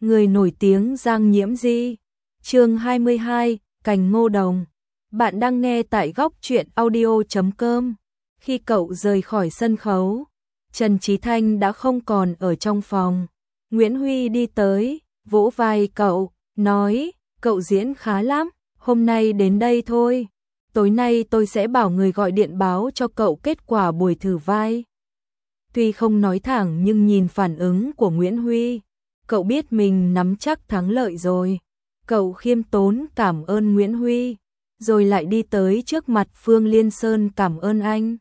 người nổi tiếng Giang Nhiễm Di. Chương 22, Cành Ngô Đồng. Bạn đang nghe tại góc truyện audio.com. Khi cậu rời khỏi sân khấu, Trần Chí Thanh đã không còn ở trong phòng. Nguyễn Huy đi tới, vỗ vai cậu, nói, cậu diễn khá lắm, hôm nay đến đây thôi. Tối nay tôi sẽ bảo người gọi điện báo cho cậu kết quả buổi thử vai. Tuy không nói thẳng nhưng nhìn phản ứng của Nguyễn Huy, cậu biết mình nắm chắc thắng lợi rồi. Cậu khiêm tốn cảm ơn Nguyễn Huy, rồi lại đi tới trước mặt Phương Liên Sơn cảm ơn anh.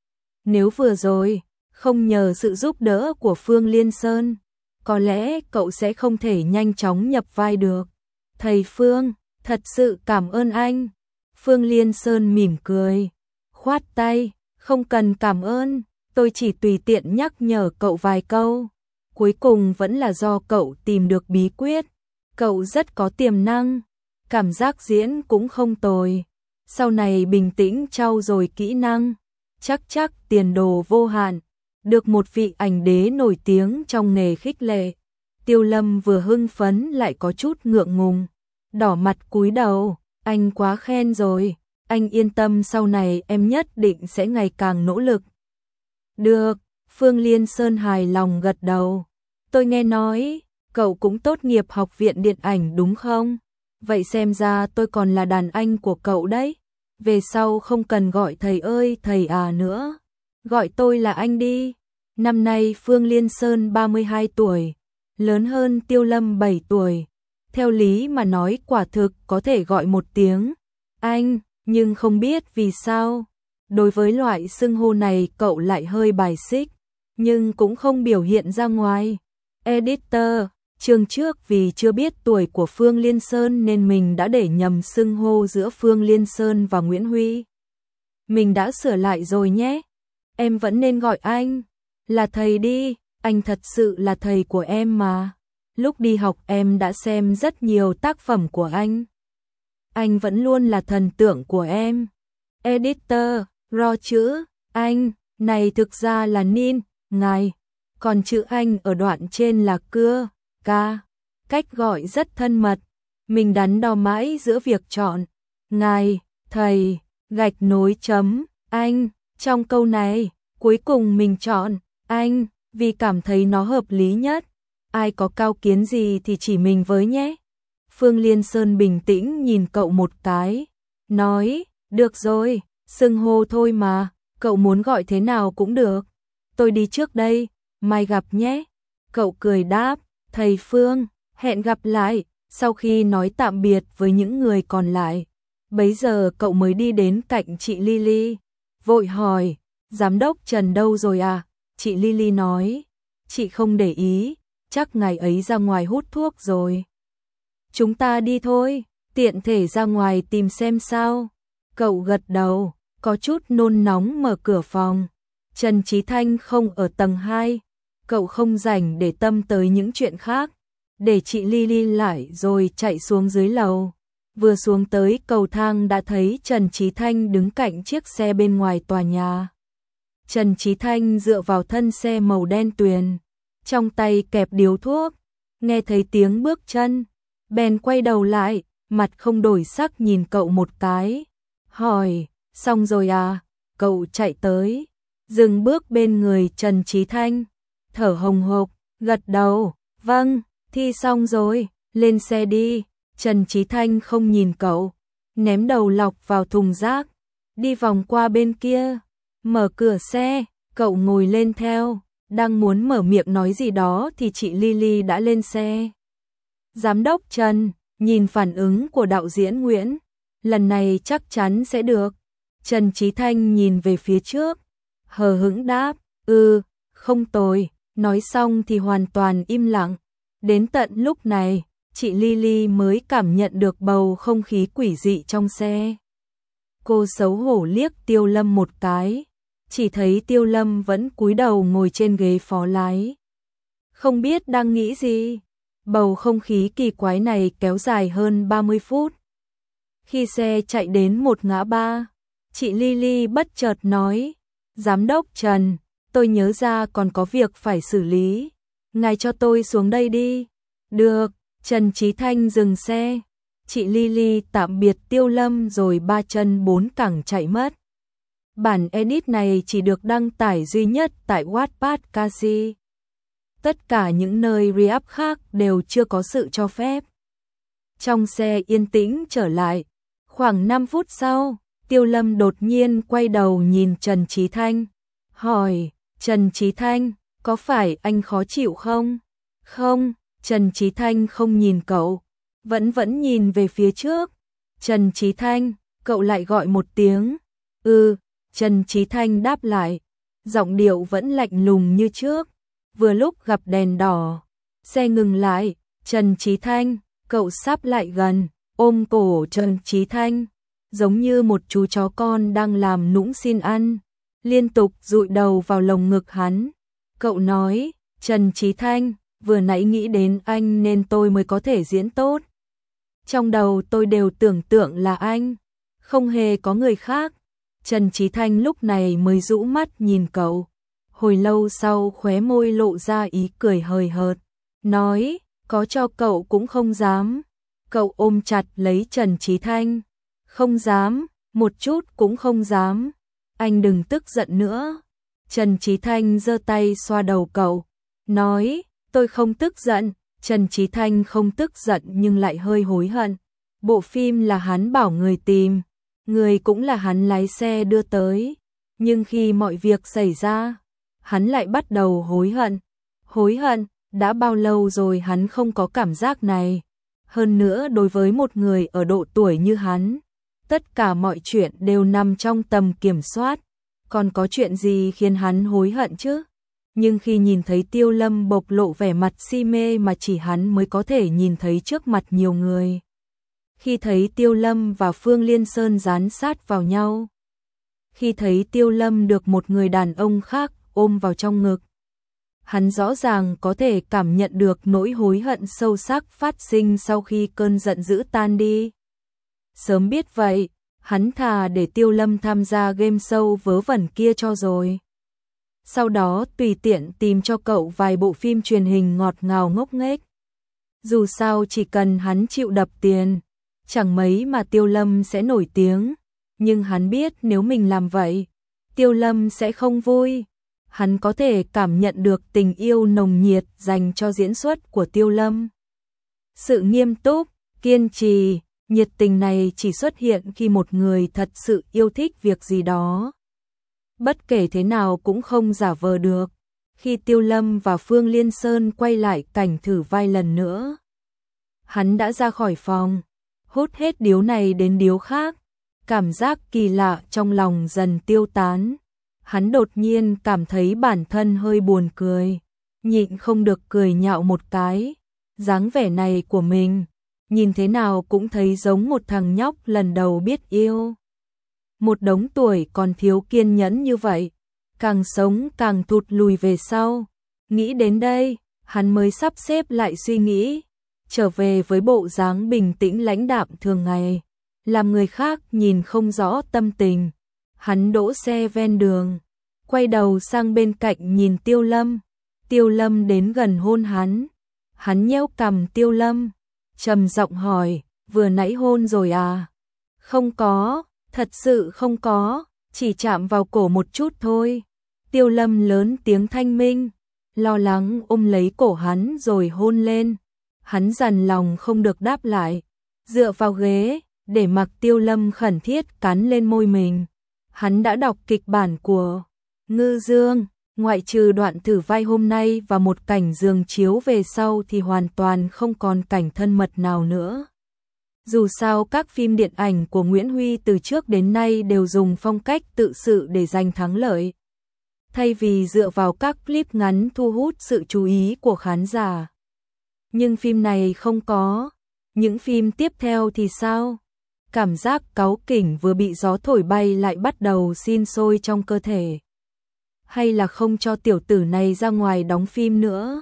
Nếu vừa rồi không nhờ sự giúp đỡ của Phương Liên Sơn, có lẽ cậu sẽ không thể nhanh chóng nhập vai được. Thầy Phương, thật sự cảm ơn anh. Phương Liên Sơn mỉm cười, khoát tay, không cần cảm ơn, tôi chỉ tùy tiện nhắc nhở cậu vài câu. Cuối cùng vẫn là do cậu tìm được bí quyết. Cậu rất có tiềm năng, cảm giác diễn cũng không tồi. Sau này bình tĩnh trau dồi kỹ năng, chắc tiền đồ vô hạn. Được một vị ảnh đế nổi tiếng trong nghề khích lệ. Tiêu Lâm vừa hưng phấn lại có chút ngượng ngùng, đỏ mặt cúi đầu, anh quá khen rồi, anh yên tâm sau này em nhất định sẽ ngày càng nỗ lực. Được, Phương Liên Sơn hài lòng gật đầu. Tôi nghe nói, cậu cũng tốt nghiệp học viện điện ảnh đúng không? Vậy xem ra tôi còn là đàn anh của cậu đấy. Về sau không cần gọi thầy ơi thầy à nữa. Gọi tôi là anh đi. Năm nay Phương Liên Sơn 32 tuổi, lớn hơn Tiêu Lâm 7 tuổi. Theo lý mà nói quả thực có thể gọi một tiếng anh, nhưng không biết vì sao. Đối với loại xưng hô này cậu lại hơi bài xích, nhưng cũng không biểu hiện ra ngoài. Editor, chương trước vì chưa biết tuổi của Phương Liên Sơn nên mình đã để nhầm xưng hô giữa Phương Liên Sơn và Nguyễn Huy. Mình đã sửa lại rồi nhé. Em vẫn nên gọi anh là thầy đi, anh thật sự là thầy của em mà. Lúc đi học em đã xem rất nhiều tác phẩm của anh. Anh vẫn luôn là thần tượng của em. Editor, ro chữ anh này thực ra là Nin, ngài. Còn chữ anh ở đoạn trên là cưa, ca. Cách gọi rất thân mật. Mình đắn đo mãi giữa việc chọn ngài, thầy, gạch nối chấm, anh. Trong câu này, cuối cùng mình chọn anh vì cảm thấy nó hợp lý nhất. Ai có cao kiến gì thì chỉ mình với nhé. Phương Liên Sơn bình tĩnh nhìn cậu một cái, nói, được rồi, xưng hô thôi mà, cậu muốn gọi thế nào cũng được. Tôi đi trước đây, mai gặp nhé. Cậu cười đáp, thầy Phương, hẹn gặp lại. Sau khi nói tạm biệt với những người còn lại, bấy giờ cậu mới đi đến cạnh chị Lily, vội hỏi, giám đốc Trần đâu rồi à? Chị Lily nói, chị không để ý, chắc ngày ấy ra ngoài hút thuốc rồi. Chúng ta đi thôi, tiện thể ra ngoài tìm xem sao. Cậu gật đầu, có chút nôn nóng mở cửa phòng. Trần Chí Thanh không ở tầng 2, cậu không rảnh để tâm tới những chuyện khác. Để chị Lily lại rồi chạy xuống dưới lầu. Vừa xuống tới cầu thang đã thấy Trần Chí Thanh đứng cạnh chiếc xe bên ngoài tòa nhà. Trần Chí Thanh dựa vào thân xe màu đen tuyền, trong tay kẹp điếu thuốc, nghe thấy tiếng bước chân, bèn quay đầu lại, mặt không đổi sắc nhìn cậu một cái, hỏi, xong rồi à? Cậu chạy tới, dừng bước bên người Trần Chí Thanh, thở hồng hộc, gật đầu, vâng, thi xong rồi, lên xe đi. Trần Chí Thanh không nhìn cậu, ném đầu lọc vào thùng rác, đi vòng qua bên kia, mở cửa xe, cậu ngồi lên theo, đang muốn mở miệng nói gì đó thì chị Lily đã lên xe. Giám đốc Trần, nhìn phản ứng của đạo diễn Nguyễn, lần này chắc chắn sẽ được. Trần Chí Thanh nhìn về phía trước, hờ hững đáp, không tồi, nói xong thì hoàn toàn im lặng. Đến tận lúc này, chị Lily mới cảm nhận được bầu không khí quỷ dị trong xe. Cô xấu hổ liếc Tiêu Lâm một cái, chỉ thấy Tiêu Lâm vẫn cúi đầu ngồi trên ghế phó lái. Không biết đang nghĩ gì, bầu không khí kỳ quái này kéo dài hơn 30 phút. Khi xe chạy đến một ngã ba, chị Lily bất chợt nói, giám đốc Trần, tôi nhớ ra còn có việc phải xử lý, ngài cho tôi xuống đây đi. Được, Trần Chí Thanh dừng xe. Chị Lily tạm biệt Tiêu Lâm rồi ba chân bốn cẳng chạy mất. Bản edit này chỉ được đăng tải duy nhất tại Wattpad Casi. Tất cả những nơi re-up khác đều chưa có sự cho phép. Trong xe yên tĩnh trở lại. Khoảng 5 phút sau, Tiêu Lâm đột nhiên quay đầu nhìn Trần Chí Thanh. Hỏi, Trần Chí Thanh, có phải anh khó chịu không? Không, Trần Chí Thanh không nhìn cậu. Vẫn nhìn về phía trước. Trần Chí Thanh, cậu lại gọi một tiếng. Trần Chí Thanh đáp lại. Giọng điệu vẫn lạnh lùng như trước. Vừa lúc gặp đèn đỏ. Xe ngừng lại. Trần Chí Thanh, cậu sắp lại gần, ôm cổ Trần Chí Thanh. Giống như một chú chó con đang làm nũng xin ăn. Liên tục dụi đầu vào lồng ngực hắn. Cậu nói, Trần Chí Thanh, vừa nãy nghĩ đến anh nên tôi mới có thể diễn tốt. Trong đầu tôi đều tưởng tượng là anh, không hề có người khác. Trần Chí Thanh lúc này mới rũ mắt nhìn cậu. Hồi lâu sau khóe môi lộ ra ý cười hời hợt. Nói, có cho cậu cũng không dám. Cậu ôm chặt lấy Trần Chí Thanh. Không dám, một chút cũng không dám. Anh đừng tức giận nữa. Trần Chí Thanh giơ tay xoa đầu cậu. Nói, tôi không tức giận. Trần Chí Thanh không tức giận nhưng lại hơi hối hận. Bộ phim là hắn bảo người tìm. Người cũng là hắn lái xe đưa tới. Nhưng khi mọi việc xảy ra, hắn lại bắt đầu hối hận. Hối hận, đã bao lâu rồi hắn không có cảm giác này. Hơn nữa đối với một người ở độ tuổi như hắn, tất cả mọi chuyện đều nằm trong tầm kiểm soát. Còn có chuyện gì khiến hắn hối hận chứ? Nhưng khi nhìn thấy Tiêu Lâm bộc lộ vẻ mặt si mê mà chỉ hắn mới có thể nhìn thấy trước mặt nhiều người. Khi thấy Tiêu Lâm và Phương Liên Sơn dán sát vào nhau. Khi thấy Tiêu Lâm được một người đàn ông khác ôm vào trong ngực. Hắn rõ ràng có thể cảm nhận được nỗi hối hận sâu sắc phát sinh sau khi cơn giận dữ tan đi. Sớm biết vậy, hắn thà để Tiêu Lâm tham gia game show vớ vẩn kia cho rồi. Sau đó tùy tiện tìm cho cậu vài bộ phim truyền hình ngọt ngào ngốc nghếch. Dù sao chỉ cần hắn chịu đập tiền, chẳng mấy mà Tiêu Lâm sẽ nổi tiếng. Nhưng hắn biết nếu mình làm vậy, Tiêu Lâm sẽ không vui. Hắn có thể cảm nhận được tình yêu nồng nhiệt dành cho diễn xuất của Tiêu Lâm. Sự nghiêm túc, kiên trì, nhiệt tình này chỉ xuất hiện khi một người thật sự yêu thích việc gì đó. Bất kể thế nào cũng không giả vờ được. Khi Tiêu Lâm và Phương Liên Sơn quay lại cảnh thử vai lần nữa, hắn đã ra khỏi phòng, hút hết điếu này đến điếu khác. Cảm giác kỳ lạ trong lòng dần tiêu tán. Hắn đột nhiên cảm thấy bản thân hơi buồn cười, nhịn không được cười nhạo một cái. Dáng vẻ này của mình, nhìn thế nào cũng thấy giống một thằng nhóc lần đầu biết yêu. Một đống tuổi còn thiếu kiên nhẫn như vậy, càng sống càng thụt lùi về sau. Nghĩ đến đây, hắn mới sắp xếp lại suy nghĩ, trở về với bộ dáng bình tĩnh lãnh đạm thường ngày, làm người khác nhìn không rõ tâm tình. Hắn đỗ xe ven đường, quay đầu sang bên cạnh nhìn Tiêu Lâm. Tiêu Lâm đến gần hôn hắn. Hắn nhéo cằm Tiêu Lâm, trầm giọng hỏi, vừa nãy hôn rồi à? Không có, thật sự không có, chỉ chạm vào cổ một chút thôi. Tiêu Lâm lớn tiếng thanh minh, lo lắng ôm lấy cổ hắn rồi hôn lên. Hắn dằn lòng không được đáp lại, dựa vào ghế, để mặc Tiêu Lâm khẩn thiết cắn lên môi mình. Hắn đã đọc kịch bản của Ngư Dương, ngoại trừ đoạn thử vai hôm nay và một cảnh giường chiếu về sau thì hoàn toàn không còn cảnh thân mật nào nữa. Dù sao các phim điện ảnh của Nguyễn Huy từ trước đến nay đều dùng phong cách tự sự để giành thắng lợi. Thay vì dựa vào các clip ngắn thu hút sự chú ý của khán giả. Nhưng phim này không có. Những phim tiếp theo thì sao? Cảm giác cáu kỉnh vừa bị gió thổi bay lại bắt đầu sinh sôi trong cơ thể. Hay là không cho tiểu tử này ra ngoài đóng phim nữa?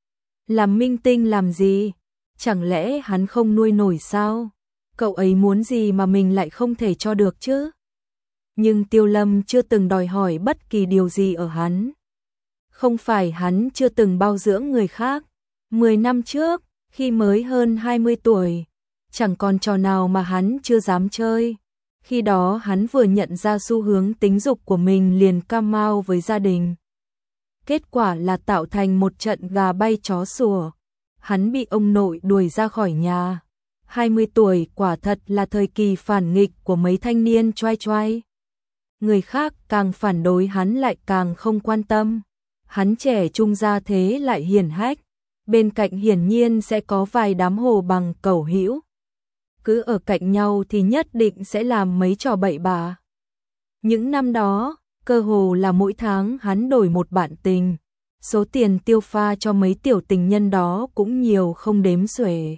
Làm minh tinh làm gì? Chẳng lẽ hắn không nuôi nổi sao? Cậu ấy muốn gì mà mình lại không thể cho được chứ? Nhưng Tiêu Lâm chưa từng đòi hỏi bất kỳ điều gì ở hắn. Không phải hắn chưa từng bao dưỡng người khác. 10 năm trước, Khi mới hơn 20 tuổi, chẳng còn trò nào mà hắn chưa dám chơi. Khi đó hắn vừa nhận ra xu hướng tính dục của mình liền cam mau với gia đình. Kết quả là tạo thành một trận gà bay chó sủa. Hắn bị ông nội đuổi ra khỏi nhà. 20 tuổi quả thật là thời kỳ phản nghịch của mấy thanh niên choai choai. Người khác càng phản đối hắn lại càng không quan tâm. Hắn trẻ trung ra thế lại hiển hách. Bên cạnh hiển nhiên sẽ có vài đám hồ bằng cẩu hữu. Cứ ở cạnh nhau thì nhất định sẽ làm mấy trò bậy bạ. Những năm đó, cơ hồ là mỗi tháng hắn đổi một bạn tình. Số tiền tiêu pha cho mấy tiểu tình nhân đó cũng nhiều không đếm xuể.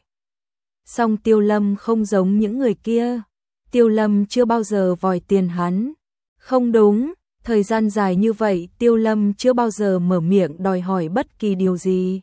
Song Tiêu Lâm không giống những người kia. Tiêu Lâm chưa bao giờ vòi tiền hắn. Không đúng, thời gian dài như vậy Tiêu Lâm chưa bao giờ mở miệng đòi hỏi bất kỳ điều gì.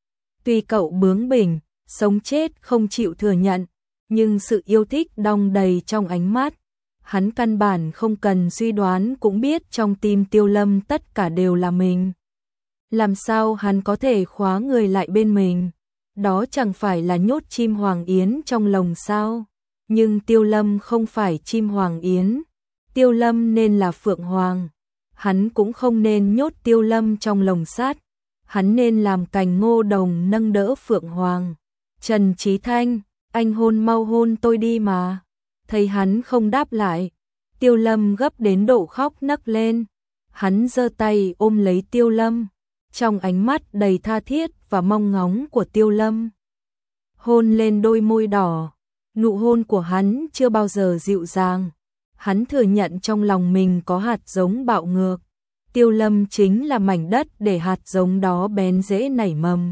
Tuy cậu bướng bỉnh, sống chết không chịu thừa nhận, nhưng sự yêu thích đong đầy trong ánh mắt. Hắn căn bản không cần suy đoán cũng biết trong tim Tiêu Lâm tất cả đều là mình. Làm sao hắn có thể khóa người lại bên mình? Đó chẳng phải là nhốt chim hoàng yến trong lồng sao? Nhưng Tiêu Lâm không phải chim hoàng yến. Tiêu Lâm nên là phượng hoàng. Hắn cũng không nên nhốt Tiêu Lâm trong lồng sắt. Hắn nên làm cành ngô đồng nâng đỡ phượng hoàng. Trần Chí Thanh, anh mau hôn tôi đi mà. Thấy hắn không đáp lại, Tiêu Lâm gấp đến độ khóc nấc lên. Hắn giơ tay ôm lấy Tiêu Lâm, trong ánh mắt đầy tha thiết và mong ngóng của Tiêu Lâm. Hôn lên đôi môi đỏ, nụ hôn của hắn chưa bao giờ dịu dàng. Hắn thừa nhận trong lòng mình có hạt giống bạo ngược. Tiêu Lâm chính là mảnh đất để hạt giống đó bén rễ nảy mầm.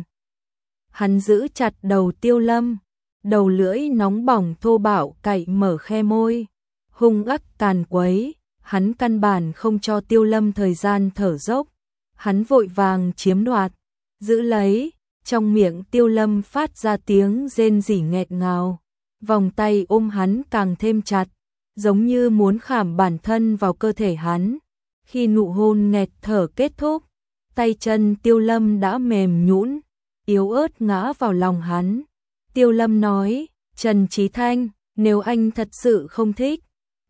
Hắn giữ chặt đầu Tiêu Lâm, đầu lưỡi nóng bỏng thô bạo cạy mở khe môi, hung ác càn quấy. Hắn căn bản không cho Tiêu Lâm thời gian thở dốc. Hắn vội vàng chiếm đoạt, giữ lấy. Trong miệng Tiêu Lâm phát ra tiếng rên rỉ nghẹt ngào. Vòng tay ôm hắn càng thêm chặt, giống như muốn khảm bản thân vào cơ thể hắn. Khi nụ hôn nghẹt thở kết thúc, tay chân Tiêu Lâm đã mềm nhũn, yếu ớt ngã vào lòng hắn. Tiêu Lâm nói, Trần Chí Thanh, nếu anh thật sự không thích,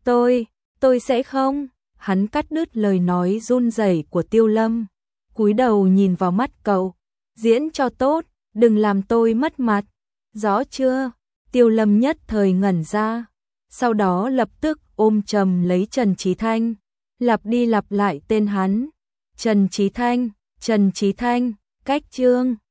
tôi sẽ không. Hắn cắt đứt lời nói run rẩy của Tiêu Lâm, cúi đầu nhìn vào mắt cậu, diễn cho tốt, đừng làm tôi mất mặt, rõ chưa? Tiêu Lâm nhất thời ngẩn ra, sau đó lập tức ôm chầm lấy Trần Chí Thanh, lặp đi lặp lại tên hắn. Trần Chí Thanh, Trần Chí Thanh, cách chương